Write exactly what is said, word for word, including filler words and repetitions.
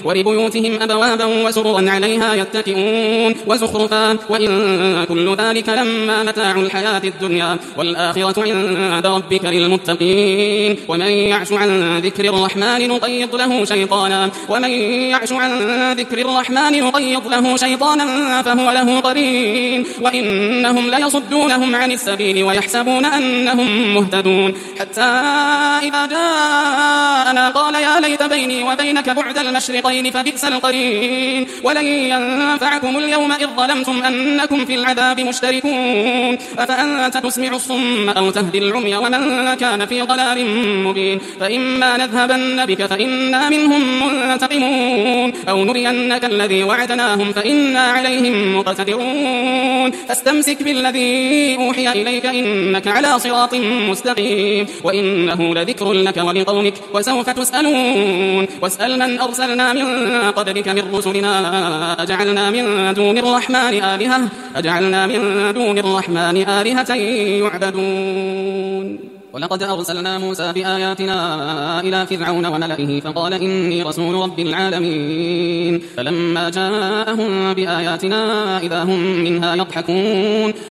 ولبيوتهم أبوابا وسررا عليها يتكئون وزخرفا وإن كل ذلك لما متاع الحياة الدنيا والآخرة عند ربك للمتقين ومن يعش عن ذكر الرحمن نقيض له شيطانا ومن يعش عن ذكر الرحمن نقيض له شيطانا فهو له قرين وإنهم ليصدونهم عن السبيل ويحسبون أنهم مهتدون حتى إذا جاءنا قال يا ليت بيني وبينك بعد المشرقين فبئس القرين ولن ينفعكم اليوم إذ ظلمتم أنكم في العذاب مشتركون أفأنت تسمع الصم أو تهدي العمي ومن كان في ضلال مبين فإما نذهبن بك فإنا منهم منتقمون أو نرينك الذي وعدناهم فإنا عليهم مقتدرون فاستمسك بالذي أوحي إليك إنك على صراط مستقيم وإنه لذكر لك ولقومك وسوف تسألون واسأل من أرسلنا من قبلك من رسلنا أجعلنا من دون الرحمن آلهة أجعلنا من دون الرحمن آلهة يعبدون ولقد أرسلنا موسى بآياتنا إلى فرعون وملئه فقال إني رسول رب العالمين فلما جاءهم بآياتنا إذا هم منها يضحكون